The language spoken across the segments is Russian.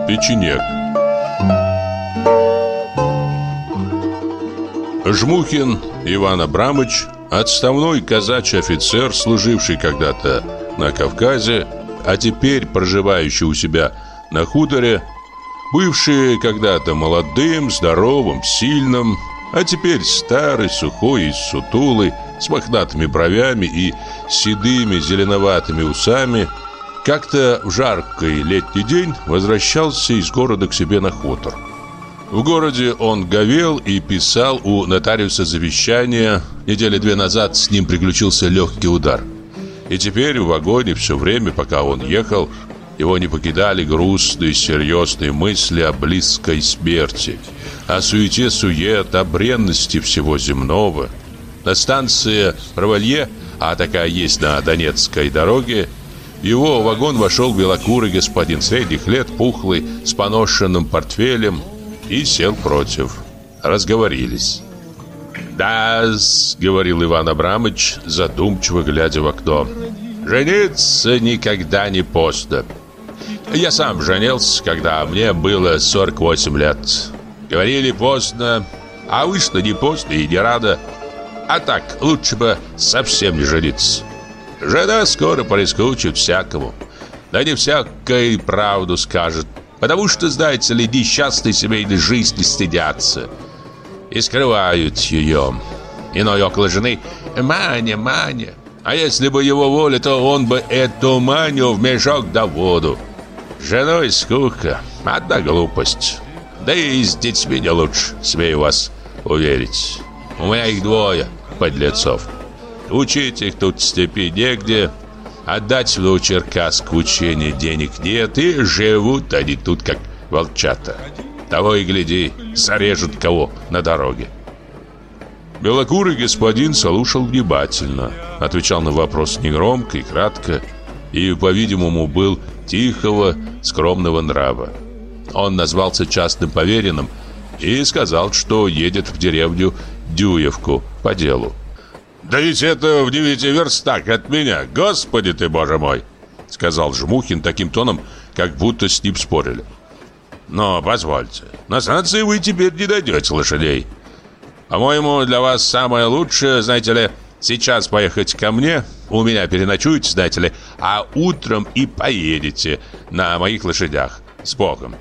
Печенег. Жмухин Иван Абрамович, отставной казачий офицер, служивший когда-то на Кавказе, а теперь проживающий у себя на хуторе, бывший когда-то молодым, здоровым, сильным, а теперь старый, сухой и сутулый, с мохнатыми бровями и седыми зеленоватыми усами, как-то в жаркий летний день возвращался из города к себе на хутор. В городе он говел и писал у нотариуса завещание. Недели 2 назад с ним приключился легкий удар. И теперь в вагоне все время, пока он ехал, его не покидали грустные, серьезные мысли о близкой смерти, о суете-сует, о бренности всего земного. На станции Равалье, а такая есть на Донецкой дороге, в его вагон вошел белокурый господин средних лет, пухлый, с поношенным портфелем, и сел против. Разговорились. «Да-с», — говорил Иван Абрамович, задумчиво глядя в окно, — «жениться никогда не поздно. Я сам женился, когда мне было 48 лет. Говорили поздно, а вышло не поздно и не рано. А так, лучше бы совсем не жениться. Жена скоро прискучит всякому. Да не всякой правду скажет. Потому что, знаете ли, несчастной семейной жизни стыдятся и скрывают ее. Иной около жены: «Маня, Маня». А если бы его воля, то он бы эту Маню в мешок да воду. С женой скука, одна глупость. Да и с детьми не лучше, смею вас уверить. У меня их 2, подлецов. Учить их тут в степи негде. Отдать в Новочеркасск учение денег нет, и живут они тут как волчата. Того и гляди, зарежут кого на дороге. Белокурый господин слушал внимательно, отвечал на вопрос негромко и кратко, и, по-видимому, был тихого, скромного нрава. Он назвался частным поверенным и сказал, что едет в деревню Дюевку по делу. «Да ведь это в 9 верстах от меня, Господи ты, Боже мой!» — сказал Жмухин таким тоном, как будто с ним спорили. «Но позвольте, на станции вы теперь не найдете лошадей. По-моему, для вас самое лучшее, знаете ли, сейчас поехать ко мне, у меня переночуете, знаете ли, а утром и поедете на моих лошадях. С Богом!»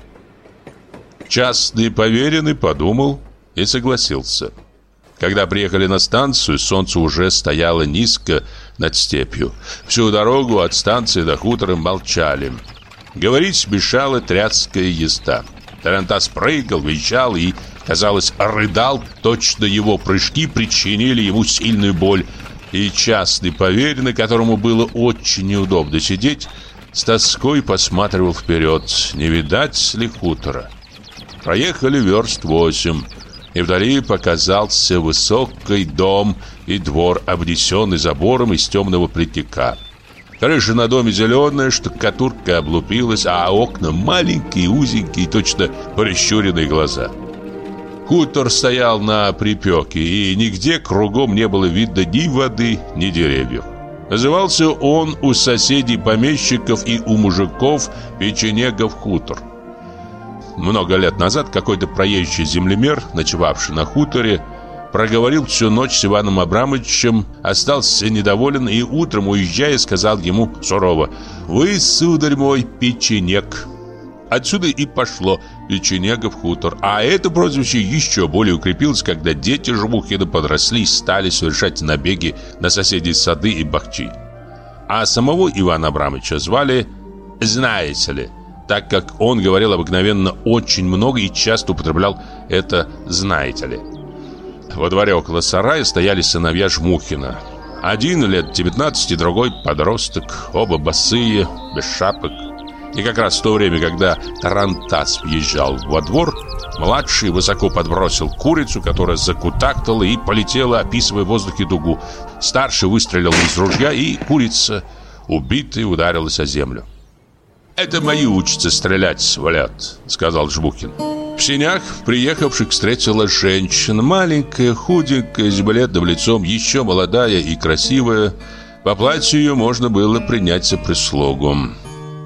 Частный поверенный подумал и согласился. Когда приехали на станцию, солнце уже стояло низко над степью. Всю дорогу от станции до хутора молчали. Говорить мешала тряская езда. Тарантас прыгал, визжал и, казалось, рыдал. Точно его прыжки причинили ему сильную боль. И частный поверенный, которому было очень неудобно сидеть, с тоской посматривал вперед, не видать ли хутора. Проехали верст 8. И вдали показался высокий дом и двор, обнесенный забором из темного плетника. Крыша на доме зеленая, штукатурка облупилась, а окна маленькие, узенькие, точно прищуренные глаза. Хутор стоял на припеке, и нигде кругом не было видно ни воды, ни деревьев. Назывался он у соседей помещиков и у мужиков Печенегов хутор. Много лет назад какой-то проезжий землемер, ночевавший на хуторе, проговорил всю ночь с Иваном Абрамовичем, остался недоволен и утром, уезжая, сказал ему сурово: «Вы, сударь мой, печенег». Отсюда и пошло Печенегов хутор. А это прозвище еще более укрепилось, когда дети Жмухина подросли и стали совершать набеги на соседей сады и бахчи. А самого Ивана Абрамовича звали «Знаете ли», так как он говорил обыкновенно очень много и часто употреблял это «знаете ли». Во дворе около сарая стояли сыновья Жмухина. Один лет 19, другой подросток, оба босые, без шапок. И как раз в то время, когда тарантас въезжал во двор, младший высоко подбросил курицу, которая закутактала и полетела, описывая в воздухе дугу. Старший выстрелил из ружья, и курица, убитая, ударилась о землю. «Это мои учатся стрелять, валят», — сказал Жмухин. В сенях приехавших встретила женщина, маленькая, худенькая, с бледным лицом, еще молодая и красивая. По платью ее можно было принять за прислугу.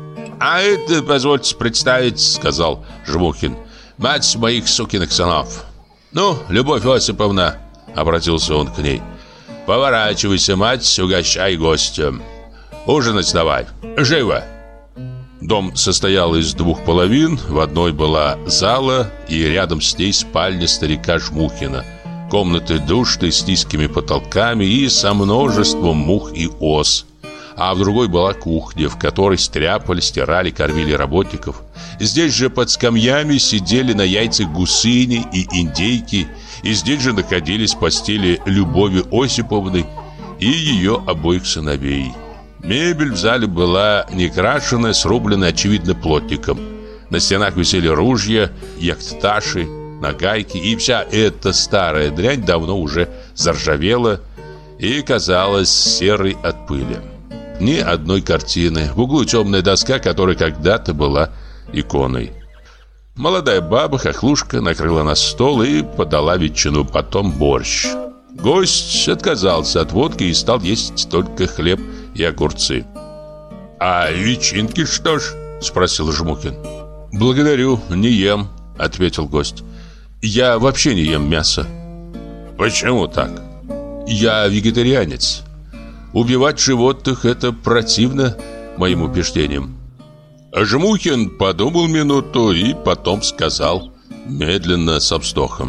«А это, позвольте представить, — сказал Жмухин, — мать моих сукиных сынов. Ну, Любовь Осиповна, — обратился он к ней, — поворачивайся, мать, угощай гостя. Ужинать давай, живо!» Дом состоял из двух половин. В одной была зала, и рядом с ней спальня старика Жмухина. Комнаты душные, с низкими потолками и со множеством мух и ос. А в другой была кухня, в которой стряпали, стирали, кормили работников. Здесь же под скамьями сидели на яйцах гусыни и индейки, и здесь же находились постели Любови Осиповны и ее обоих сыновей. Мебель в зале была некрашенная, срубленная, очевидно, плотником. На стенах висели ружья, яхташи, нагайки, и вся эта старая дрянь давно уже заржавела и казалась серой от пыли. Ни одной картины. В углу темная доска, которая когда-то была иконой. Молодая баба, хохлушка, накрыла на стол и подала ветчину, потом борщ. Гость отказался от водки и стал есть только хлеб и огурцы. «А ветчинки что ж?» — спросил Жмухин. «Благодарю, не ем», — ответил гость. «Я вообще не ем мясо». «Почему так?» «Я вегетарианец. Убивать животных — это противно моим убеждениям». Жмухин подумал минуту и потом сказал, медленно, со вздохом: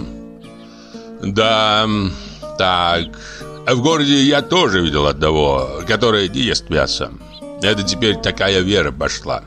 «Да, так, в городе я тоже видел одного, который не ест мясо. Это теперь такая вера пошла.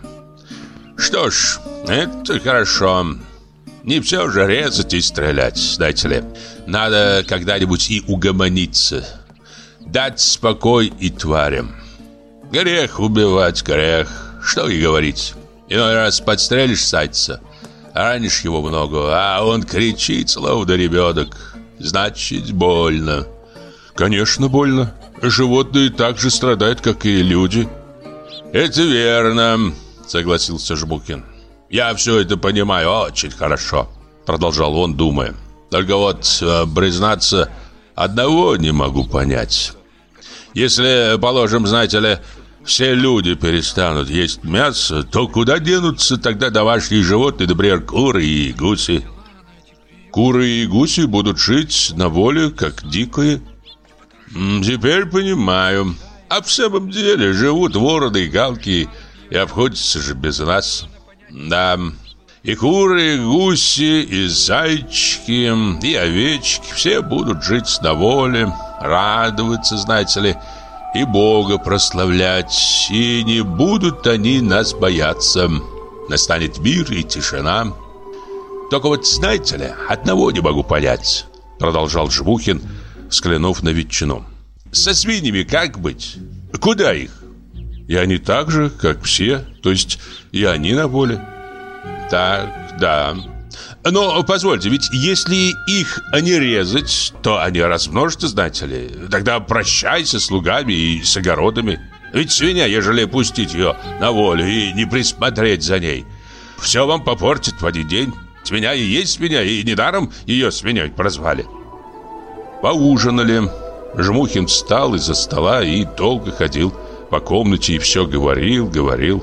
Что ж, это хорошо. Не все же резать и стрелять, знаете ли. Надо когда-нибудь и угомониться, дать покой и тварям. Грех убивать, грех, что и говорить. Иной раз подстрелишь зайца, ранишь его много, а он кричит, словно ребенок. Значит, больно». «Конечно, больно. Животные так же страдают, как и люди». «Это верно», — согласился Жмухин. «Я все это понимаю очень хорошо», — продолжал он, думая. «Только вот, признаться, одного не могу понять. Если, положим, знаете ли, все люди перестанут есть мясо, то куда денутся тогда домашние животные, например, куры и гуси?» «Куры и гуси будут жить на воле, как дикие». «Теперь понимаю. А в самом деле живут вороны и галки и обходятся же без нас. Да, и куры, и гуси, и зайчики, и овечки все будут жить на воле, радоваться, знаете ли, и Бога прославлять, и не будут они нас бояться. Настанет мир и тишина. Только вот, знаете ли, одного не могу понять», — продолжал Жмухин, взглянув на ветчину. «Со свиньями как быть? Куда их?» «И они так же, как все, то есть и они на воле». «Так, да. Но позвольте, ведь если их не резать, то они размножатся, знаете ли. Тогда прощайся с слугами и с огородами. Ведь свинья, ежели пустить ее на волю и не присмотреть за ней, все вам попортит в один день. Свинья и есть свинья, и недаром ее свиньей прозвали». Поужинали. Жмухин встал из-за стола и долго ходил по комнате и все говорил.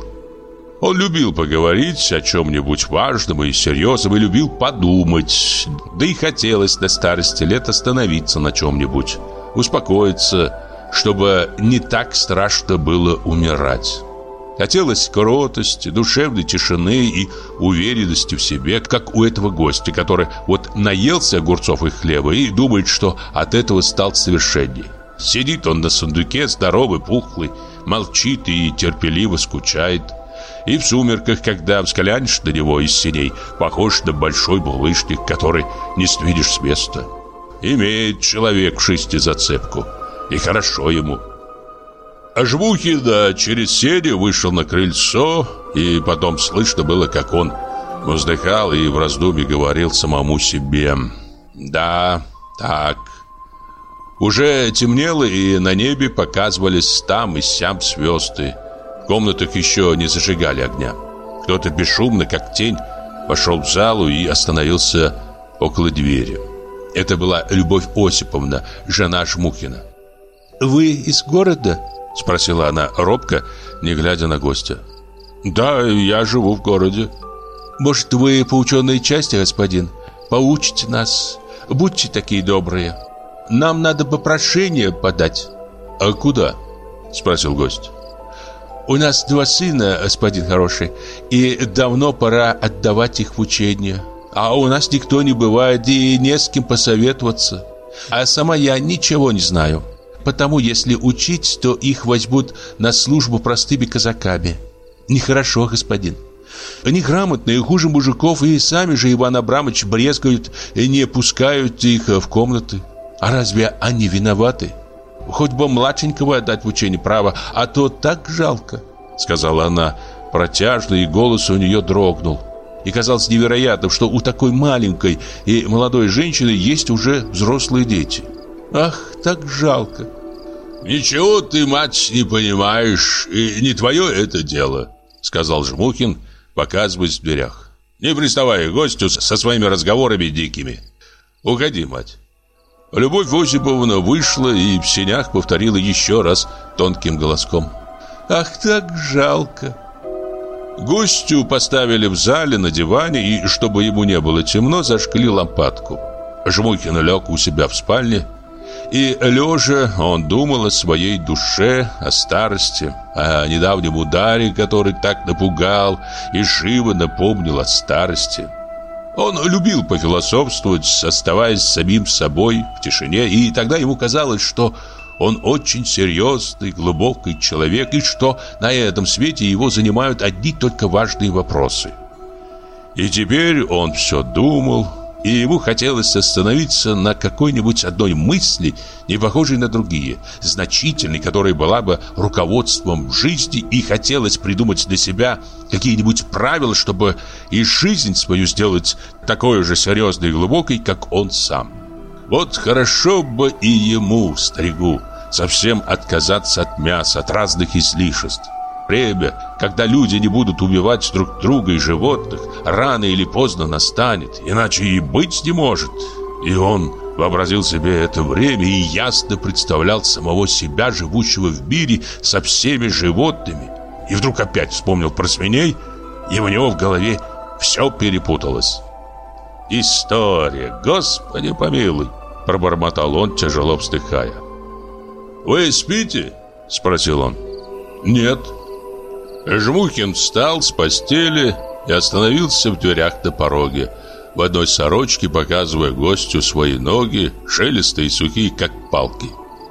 Он любил поговорить о чем-нибудь важном и серьезном, и любил подумать. Да и хотелось на старости лет остановиться на чем-нибудь, успокоиться, чтобы не так страшно было умирать. Хотелось кротости, душевной тишины и уверенности в себе, как у этого гостя, который вот наелся огурцов и хлеба и думает, что от этого стал совершенней. Сидит он на сундуке, здоровый, пухлый, молчит и терпеливо скучает. И в сумерках, когда взглянешь на него из синей, похож на большой булыжник, который не сдвинешь с места. Имеет человек в шести зацепку, и хорошо ему. А Жмухин через сени вышел на крыльцо, и потом слышно было, как он вздыхал и в раздумье говорил самому себе: «Да, так». Уже темнело, и на небе показывались там и сям звезды. В комнатах еще не зажигали огня. Кто-то бесшумно, как тень, вошел в залу и остановился около двери. Это была Любовь Осиповна, жена Жмухина. «Вы из города?» — спросила она робко, не глядя на гостя. Да, я живу в городе. Может, вы по ученой части, господин? Поучите нас. Будьте такие добрые. Нам надо бы прошение подать. А куда? Спросил гость. У нас 2 сына, господин хороший, и давно пора отдавать их в учение. А у нас никто не бывает, и не с кем посоветоваться. А сама я ничего не знаю. Потому если учить, то их возьмут на службу простыми казаками. Нехорошо, господин. Они грамотные, хуже мужиков, и сами же Иван Абрамович брезгают и не пускают их в комнаты. А разве они виноваты? Хоть бы младшенького отдать в учение, право, а то так жалко, сказала она протяжно, и голос у нее дрогнул. И казалось невероятным, что у такой маленькой и молодой женщины есть уже взрослые дети. Ах, так жалко. Ничего ты, мать, не понимаешь, и не твое это дело, сказал Жмухин, показываясь в дверях. Не приставай к гостю со своими разговорами дикими. Уходи, мать. Любовь Осиповна вышла и в сенях повторила еще раз тонким голоском: ах, так жалко. Гостю поставили в зале на диване, и, чтобы ему не было темно, зажгли лампадку. Жмухин лег у себя в спальне, и, лежа, он думал о своей душе, о старости, о недавнем ударе, который так напугал и живо напомнил о старости. Он любил пофилософствовать, оставаясь самим собой в тишине, и тогда ему казалось, что он очень серьезный, глубокий человек, и что на этом свете его занимают одни только важные вопросы. И теперь он все думал, и ему хотелось остановиться на какой-нибудь одной мысли, не похожей на другие, значительной, которая была бы руководством в жизни, и хотелось придумать для себя какие-нибудь правила, чтобы и жизнь свою сделать такой же серьезной и глубокой, как он сам. Вот хорошо бы и ему, старику, совсем отказаться от мяса, от разных излишеств. Время, когда люди не будут убивать друг друга и животных, рано или поздно настанет, иначе и быть не может. И он вообразил себе это время и ясно представлял самого себя, живущего в мире со всеми животными. И вдруг опять вспомнил про свиней, и у него в голове все перепуталось. «История, Господи помилуй!» – пробормотал он, тяжело вздыхая. «Вы спите?» – спросил он. «Нет». Жмухин встал с постели и остановился в дверях на пороге, в одной сорочке, показывая гостю свои ноги, шелестые и сухие, как палки.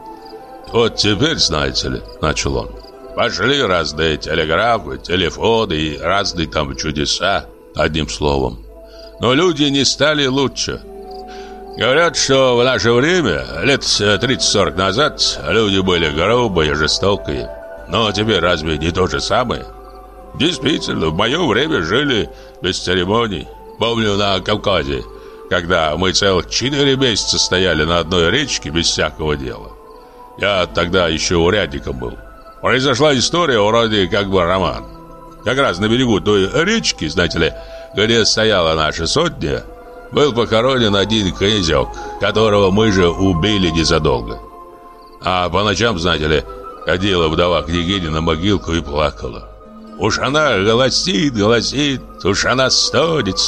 «Вот теперь, знаете ли, — начал он, — пошли разные телеграфы, телефоны и разные там чудеса, одним словом. Но люди не стали лучше. Говорят, что в наше время, лет 30-40 назад, люди были грубые, жестокие. Но теперь разве не то же самое? Действительно, в мое время жили без церемоний. Помню на Кавказе, когда мы целых 4 месяца стояли на одной речке без всякого дела. Я тогда еще урядником был. Произошла история вроде как бы роман. Как раз на берегу той речки, знаете ли, где стояла наша сотня, был похоронен один князек, которого мы же убили незадолго. А по ночам, знаете ли, ходила вдова княгиня на могилку и плакала. Уж она голосит, уж она стонет.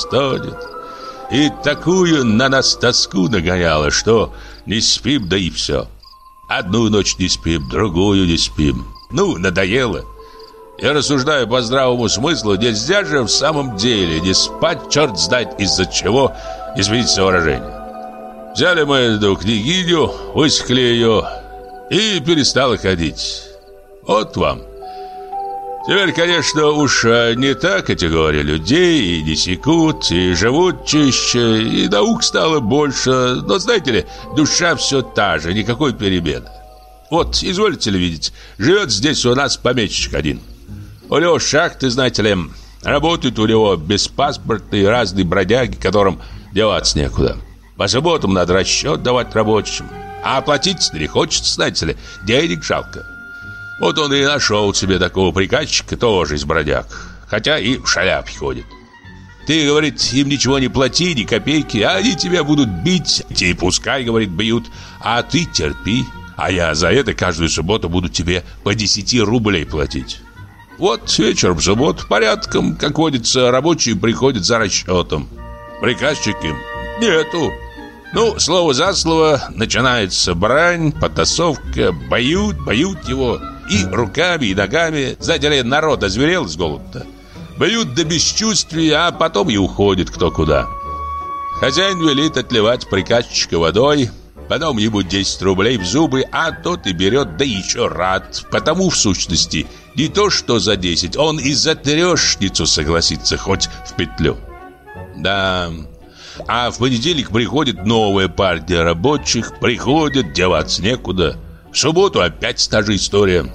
И такую на нас тоску нагоняла, что не спим, да и все. Одну ночь не спим, другую не спим. Ну, надоело. Я рассуждаю по здравому смыслу, нельзя же в самом деле не спать, черт знает из-за чего, извините выражение. Взяли мы эту княгиню, высекли ее и перестала ходить. Вот вам. Теперь, конечно, уж не та категория людей, и не секут, и живут чище, и наук стало больше. Но, знаете ли, душа все та же, никакой перемены. Вот, изволите ли видеть, живет здесь у нас помещик один. У него шахты, знаете ли, работают у него беспаспортные разные бродяги, которым деваться некуда. По субботам надо расчет давать рабочим, а оплатить не хочется, знаете ли, денег жалко. Вот он и нашел себе такого приказчика, тоже из бродяг, хотя и в шляпе ходит. Ты, говорит, им ничего не плати, ни копейки, а они тебя будут бить, и пускай, говорит, бьют, а ты терпи, а я за это каждую субботу буду тебе по 10 рублей платить. Вот вечером в субботу порядком, как водится, рабочие приходят за расчетом. Приказчик им нету. Ну, слово за слово, начинается брань, потасовка, бьют его и руками, и ногами. Знаете ли, народ озверел с голода. Бьют до бесчувствия, а потом и уходит кто куда. Хозяин велит отливать приказчика водой, потом ему 10 рублей в зубы, а тот и берет, да еще рад. Потому, в сущности, не то что за 10, он и за трешницу согласится, хоть в петлю. Да, а в понедельник приходит новая партия рабочих, приходят, деваться некуда. В субботу опять та же история.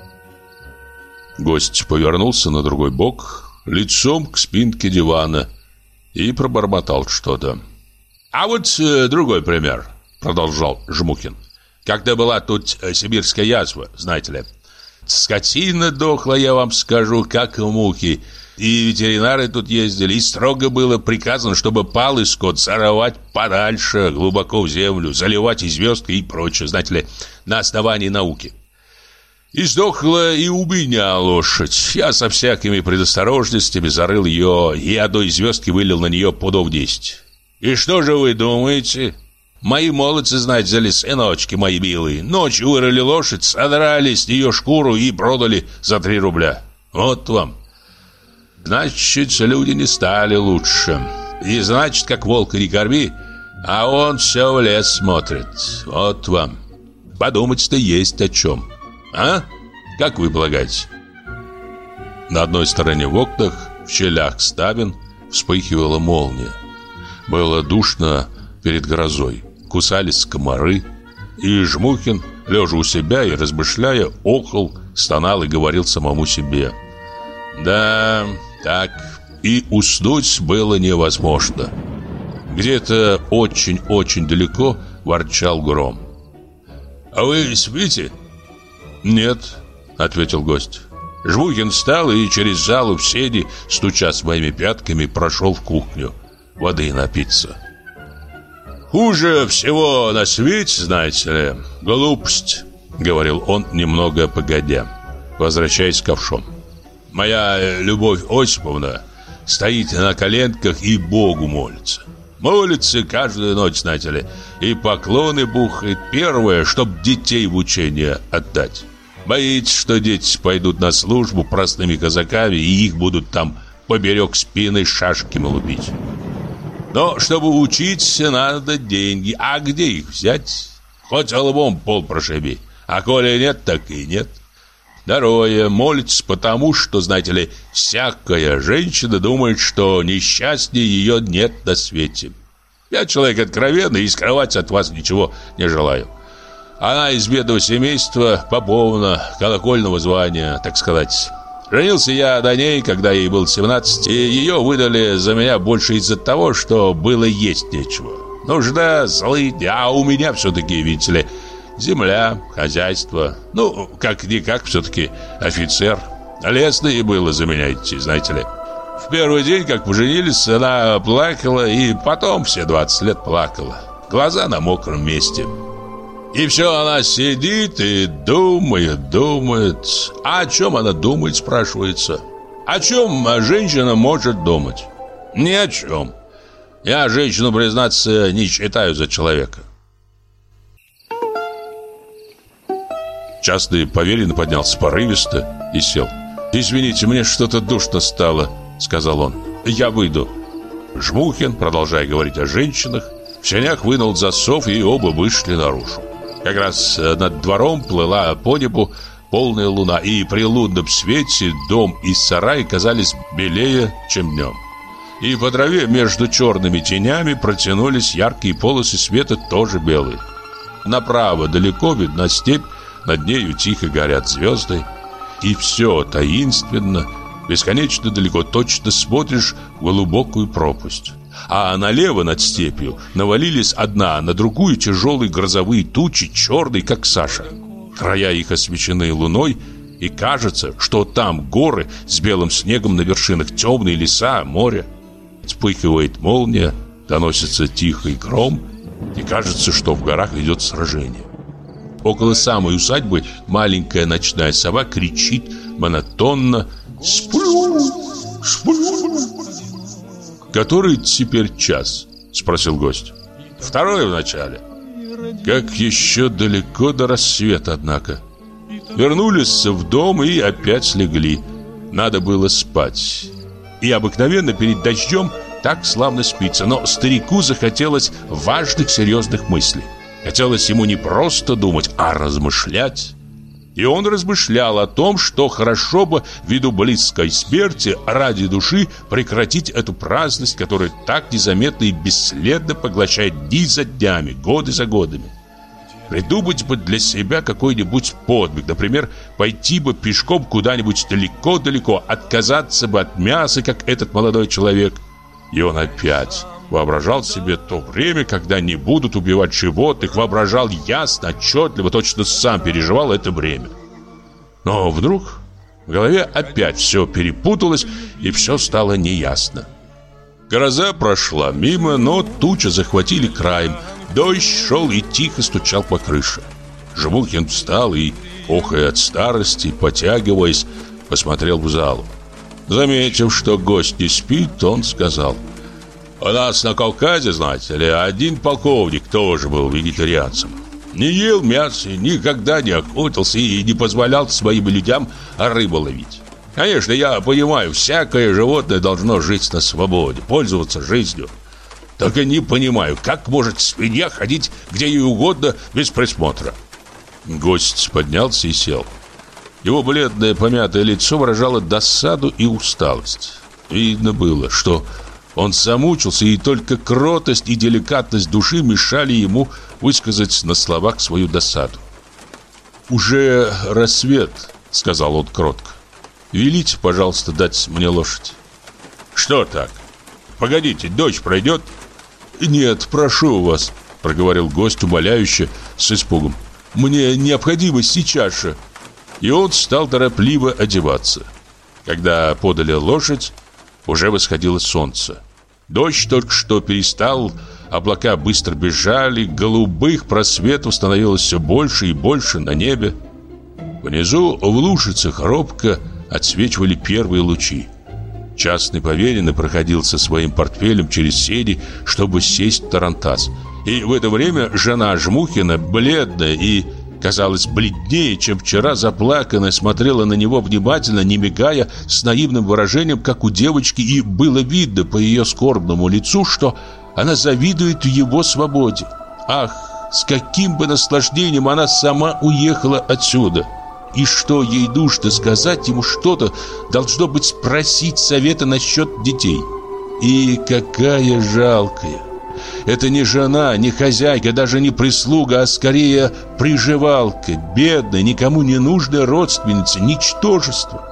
Гость повернулся на другой бок, лицом к спинке дивана, и пробормотал что-то. «А вот другой пример», — продолжал Жмухин. «Когда была тут сибирская язва, знаете ли, скотина дохла, я вам скажу, как мухи, и ветеринары тут ездили, и строго было приказано, чтобы палый скот зарывать подальше, глубоко в землю, заливать и звездкой и прочее, знаете ли, на основании науки. И сдохла и у меня лошадь. Я со всякими предосторожностями зарыл ее, и одной звездки вылил на нее пудов 10. И что же вы думаете? Мои молодцы, знаете ли, сыночки мои милые, ночью вырыли лошадь, содрали с нее шкуру и продали за 3 рубля. Вот вам. Значит, люди не стали лучше. И значит, как волка не корми, а он все в лес смотрит. Вот вам. Подумать-то есть о чем. А? Как вы полагаете? На одной стороне в окнах, в щелях ставен, вспыхивала молния. Было душно перед грозой. Кусались комары. И Жмухин, лежа у себя и размышляя, охал, стонал и говорил самому себе: «Да, так, и уснуть было невозможно». Где-то очень-очень далеко ворчал гром. «А вы спите?» «Нет», — ответил гость. Жмухин встал и через залу в сени, стуча своими пятками, прошел в кухню воды напиться. «Хуже всего на свете, знаете ли, глупость», — говорил он немного погодя, возвращаясь к ковшам. «Моя Любовь Осиповна стоит на коленках и Богу молится. Молится каждую ночь, знаете ли, и поклоны бухает. Первое, чтоб детей в учение отдать. Боится, что дети пойдут на службу простыми казаками, и их будут там поперек спины шашками лупить. Но чтобы учиться, надо деньги. А где их взять? Хоть лбом пол прошиби. А коли нет, так и нет. Второе, молится потому, что, знаете ли, всякая женщина думает, что несчастнее ее нет на свете. Я человек откровенный и скрывать от вас ничего не желаю. Она из бедного семейства, поповна, колокольного звания, так сказать. Женился я на ней, когда ей было 17, и ее выдали за меня больше из-за того, что было есть нечего. Нужда, злыдня, а у меня все-таки, видите ли, земля, хозяйство. Ну, как-никак, все-таки офицер. Лестно ей было за меня идти, знаете ли. В первый день, как поженились, она плакала, и потом все 20 лет плакала. Глаза на мокром месте. И все она сидит и думает. А о чем она думает, спрашивается? О чем женщина может думать? Ни о чем. Я женщину, признаться, не считаю за человека. Частный поверенный поднялся порывисто и сел. «Извините, мне что-то душно стало», — сказал он. «Я выйду». Жмухин, продолжая говорить о женщинах, в сенях вынул засов, и оба вышли наружу. Как раз над двором плыла по небу полная луна, и при лунном свете дом и сарай казались белее, чем днем. И по траве между черными тенями протянулись яркие полосы света, тоже белые. Направо далеко видна степь, над нею тихо горят звезды. И все таинственно, бесконечно далеко, точно смотришь в глубокую пропасть. А налево над степью навалились одна на другую тяжелые грозовые тучи, черные, как сажа. Края их освещены луной, и кажется, что там горы с белым снегом на вершинах, темные леса, море. Вспыхивает молния, доносится тихий гром, и кажется, что в горах идет сражение. Около самой усадьбы маленькая ночная сова кричит монотонно, Сплю, сплю. Который теперь час? Спросил гость. 2 в начале. Как еще далеко до рассвета, однако. Вернулись в дом и опять слегли. Надо было спать. И обыкновенно перед дождем так славно спится. Но старику захотелось важных, серьезных мыслей. Хотелось ему не просто думать, а размышлять. И он размышлял о том, что хорошо бы ввиду близкой смерти ради души прекратить эту праздность, которая так незаметно и бесследно поглощает дни за днями, годы за годами. Придумать бы для себя какой-нибудь подвиг, например, пойти бы пешком куда-нибудь далеко-далеко, отказаться бы от мяса, как этот молодой человек. И он опять воображал себе то время, когда не будут убивать животных, воображал ясно, отчетливо, точно сам переживал это время. Но вдруг в голове опять все перепуталось, и все стало неясно. Гроза прошла мимо, но тучи захватили краем. Дождь шел и тихо стучал по крыше. Жмухин встал и, охая от старости, потягиваясь, посмотрел в залу. Заметив, что гость не спит, он сказал: «У нас на Кавказе, знаете ли, один полковник тоже был вегетарианцем. Не ел мясо, никогда не охотился и не позволял своим людям рыбу ловить. Конечно, я понимаю, всякое животное должно жить на свободе, пользоваться жизнью. Только не понимаю, как может свинья ходить где ей угодно без присмотра». Гость поднялся и сел. Его бледное помятое лицо выражало досаду и усталость. Видно было, что он замучился, и только кротость и деликатность души мешали ему высказать на словах свою досаду. «Уже рассвет», — сказал он кротко. «Велите, пожалуйста, дать мне лошадь». «Что так? Погодите, дождь пройдет?» «Нет, прошу вас», — проговорил гость умоляюще, с испугом. «Мне необходимо сейчас же». И он стал торопливо одеваться. Когда подали лошадь, уже восходило солнце. Дождь только что перестал, облака быстро бежали, голубых просветов становилось все больше и больше на небе. Внизу в лужицах робко отсвечивали первые лучи. Частный поверенный проходил со своим портфелем через сени, чтобы сесть в тарантас. И в это время жена Жмухина, бледная и, казалось, бледнее, чем вчера, заплаканная, смотрела на него внимательно, не мигая, с наивным выражением, как у девочки, и было видно по ее скорбному лицу, что она завидует его свободе. Ах, с каким бы наслаждением она сама уехала отсюда! И что ей нужно сказать ему что-то, должно быть спросить совета насчет детей. И какая жалкая! Это не жена, не хозяйка, даже не прислуга, а скорее приживалка, бедная, никому не нужная родственница, ничтожество.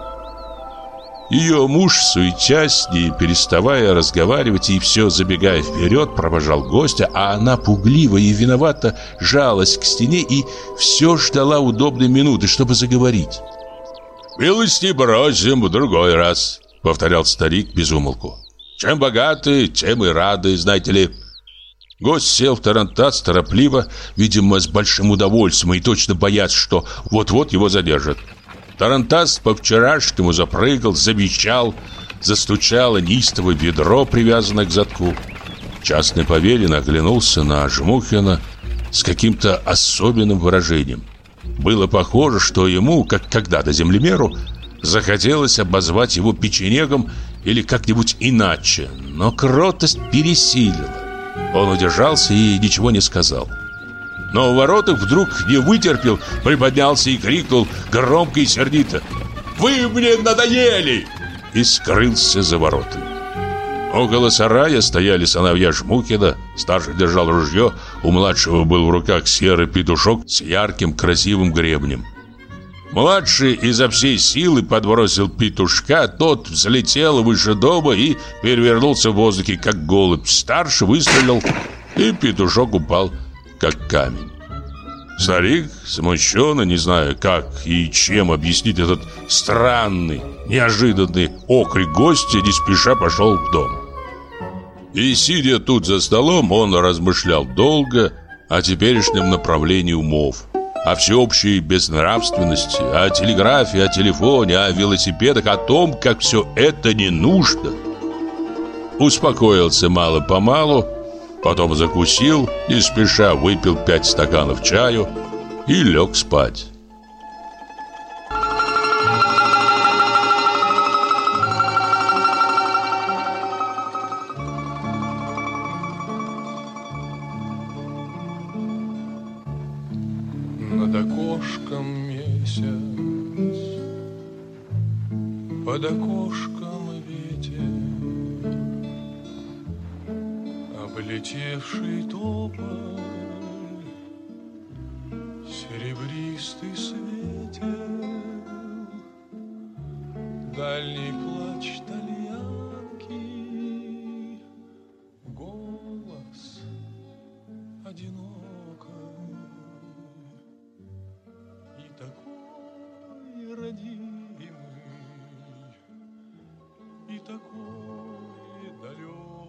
Ее муж, суетясь, не переставая разговаривать и все забегая вперед, провожал гостя, а она пугливо и виновато жалась к стене и все ждала удобной минуты, чтобы заговорить. «Милости просим в другой раз», — повторял старик без умолку. «Чем богаты, тем и рады, знаете ли». Гость сел в тарантас торопливо, видимо, с большим удовольствием и точно боясь, что вот-вот его задержат. Тарантас по-вчерашнему запрыгал, завещал, застучало неистовое ведро, привязанное к задку. Частный поверенный оглянулся на Жмухина с каким-то особенным выражением. Было похоже, что ему, как когда-то землемеру, захотелось обозвать его печенегом или как-нибудь иначе, но кротость пересилила. Он удержался и ничего не сказал. Но у воротах вдруг не вытерпел, приподнялся и крикнул громко и сердито: «Вы мне надоели!» и скрылся за воротами. Около сарая стояли сыновья Жмухина. Старший держал ружье, у младшего был в руках серый петушок с ярким красивым гребнем. Младший изо всей силы подбросил петушка, тот взлетел выше дома и перевернулся в воздухе, как голубь. Старший выстрелил, и петушок упал, как камень. Старик, смущенно, не зная, как и чем объяснить этот странный, неожиданный окрик гостя, не спеша пошел в дом. И, сидя тут за столом, он размышлял долго о теперешнем направлении умов. о всеобщей безнравственности, о телеграфе, о телефоне, о велосипедах, о том, как все это не нужно. Успокоился мало-помалу, потом закусил, не спеша выпил 5 стаканов чаю и лег спать. Над окошком месяц, под окошком ветер, облетевший тополь, серебристый светел, дальний плач тальянки, голос одинокий. И такой родимый, и такой далекий.